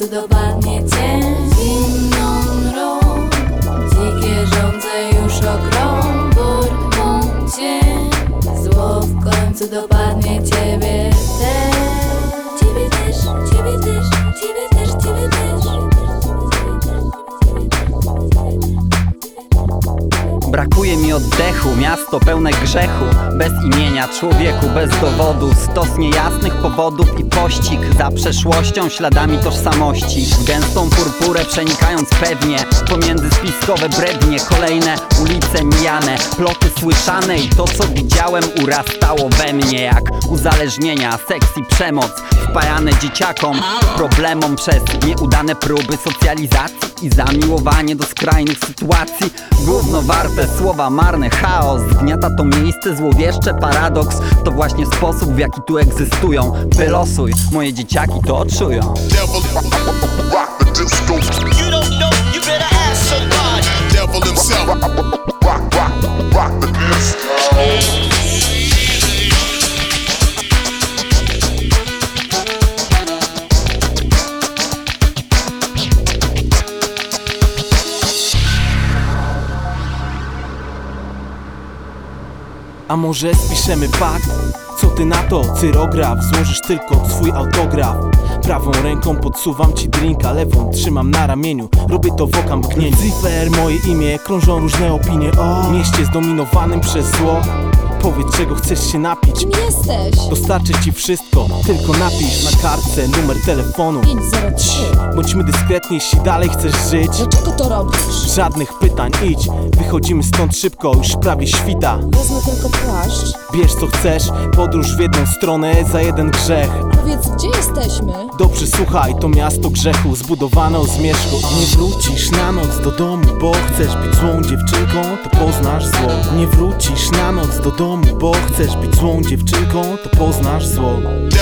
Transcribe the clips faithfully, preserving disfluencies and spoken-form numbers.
końcu dopadnie cię zimną mrą. Dzikie żądze już ogrom, porwą cię. Zło w końcu dopadnie ciebie też. Ciebie też, ciebie też, ciebie też, ciebie też. Brakuje mi oddechu, miasto pełne grzechu. Bez imienia, człowieku bez dowodu. Stos niejasnych powodów i pościg za przeszłością, śladami tożsamości. W gęstą purpurę przenikając pewnie pomiędzy spiskowe brednie. Kolejne ulice mijane, ploty słyszane i to co widziałem urastało we mnie. Jak uzależnienia, seks i przemoc wpajane dzieciakom, problemom przez nieudane próby socjalizacji i zamiłowanie do skrajnych sytuacji. Gówno warte słowa marne, chaos zgniata to miejsce, złowieszcze paradoks. To właśnie sposób w jaki tu egzystują. Wylosuj, moje dzieciaki to odczują. A może spiszemy pakt? Co ty na to? Cyrograf, złożysz tylko swój autograf. Prawą ręką podsuwam ci drinka, lewą trzymam na ramieniu. Robię to w oka mgnieniu. Lucifer, moje imię, krążą różne opinie o mieście zdominowanym przez zło. Powiedz, czego chcesz się napić. Kim jesteś? Dostarczę ci wszystko, tylko napisz na kartce numer telefonu. pięć zero trzy. Bądźmy dyskretni, jeśli dalej chcesz żyć. Dlaczego to robisz? Żadnych pytań, idź. Wychodzimy stąd szybko, już prawie świta. Wezmę tylko płaszcz. Bierz co chcesz, podróż w jedną stronę za jeden grzech. Powiedz, gdzie jesteśmy? Dobrze, słuchaj, to miasto grzechu, zbudowane o zmierzchu. Nie wrócisz na noc do domu, bo chcesz być złą dziewczynką, to poznasz zło. Nie wrócisz na noc do domu, bo chcesz być złą dziewczynką, to poznasz zło.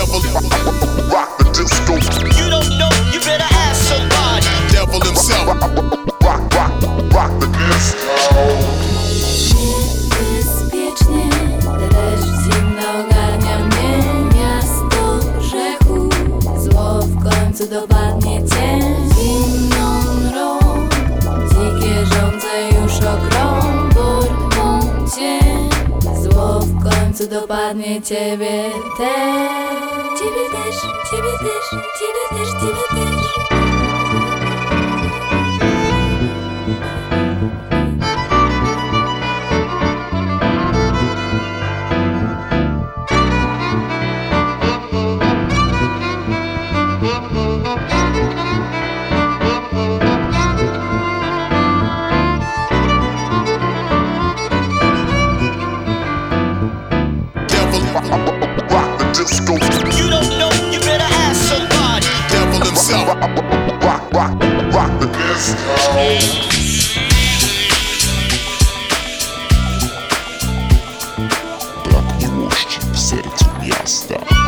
Niebezpiecznie, deszcz zimno ogarnia mnie. Miasto grzechu, zło w końcu dopadnie cię zimną mrą. Dzikie żądze już ogrom, porwą cię. Zło w końcu dopadnie ciebie też. Ciebie też, ciebie też, ciebie też, ciebie też. You don't know, you better ask somebody. Devil himself. Rock, rock, rock the disco. Brak miłości w sercu miasta.